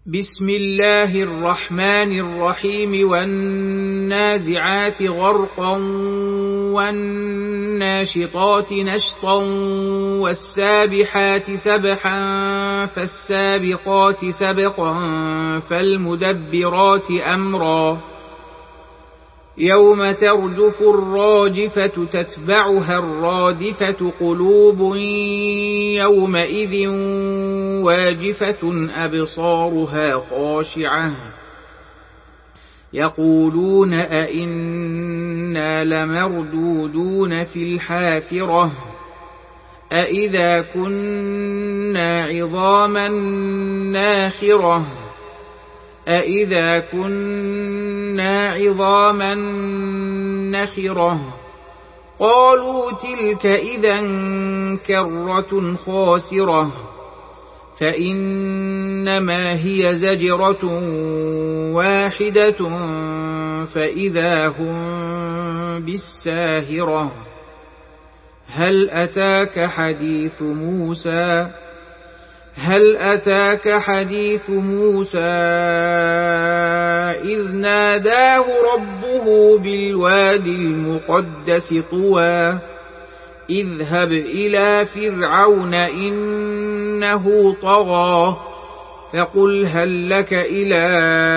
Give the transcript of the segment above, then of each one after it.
بسم الله الرحمن الرحيم والنازعات غرقا والناشطات نشطا والسابحات سبحا فالسابقات سبقا فالمدبرات أمرا يوم ترجف الراجفة تتبعها الرادفة قلوب يومئذ واجفة أبصارها خاشعة يقولون أئنا لمردودون في الحافرة أئذا كنا عظاما ناخرة أئذا كنا عظاما نخرة قالوا تلك إذا كرة خاسرة فإنما هي زجرة واحدة فإذا هم بالساهرة هل أتاك حديث موسى إذ ناداه ربه بالوادي المقدس طوى اذهب إلى فرعون إنه طغى فقل هل لك إلى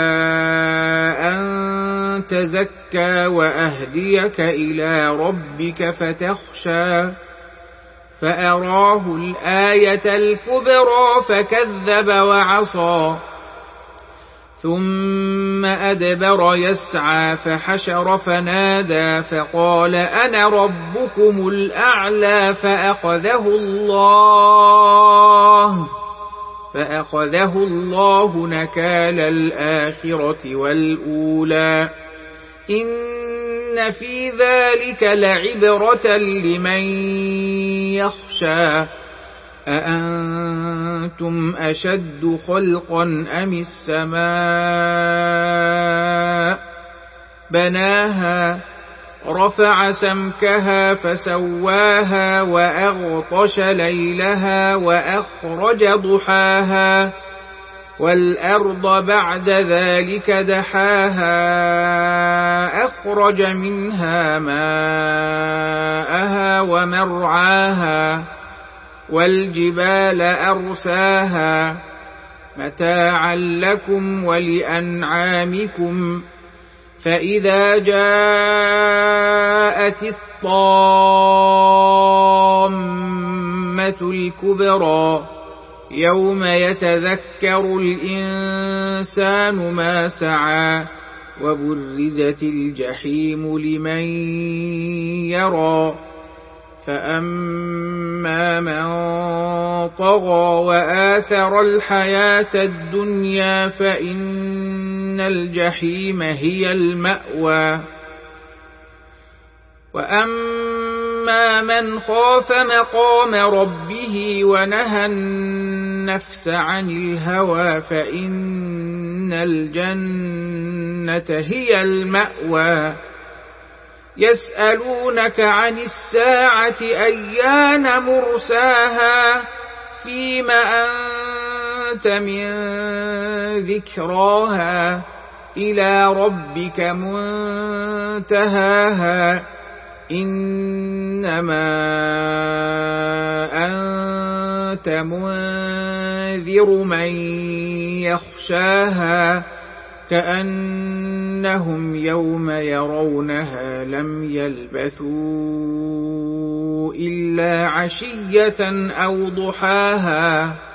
أن تزكى وأهديك إلى ربك فتخشى فأراه الآية الكبرى فكذب وعصى ثم أدبر يسعى فحشر فنادى فقال أنا ربكم الأعلى فأخذه الله نكال الآخرة والأولى إن في ذلك لعبرة لمن يخشى أأنتم أشد خلقا أم السماء بناها رفع سمكها فسواها وأغطش ليلها وأخرج ضحاها والأرض بعد ذلك دحاها أخرج منها ماءها ومرعاها والجبال أرساها متاعا لكم ولأنعامكم فإذا جاءت الطامة الكبرى يوم يتذكر الإنسان ما سعى وبرزت الجحيم لمن يرى فأما من طغى وآثر الحياة الدنيا فإن الجحيم هي المأوى وأما من خاف مقام ربه ونهى النفس عن الهوى فإن الجنة هي المأوى يسألونك عن الساعة أيان مرساها فيم أنت من ذكراها إلى ربك منتهاها إنما أنت منذر من يخشاها كأنهم يوم يرونها لم يلبثوا إلا عشية أو ضحاها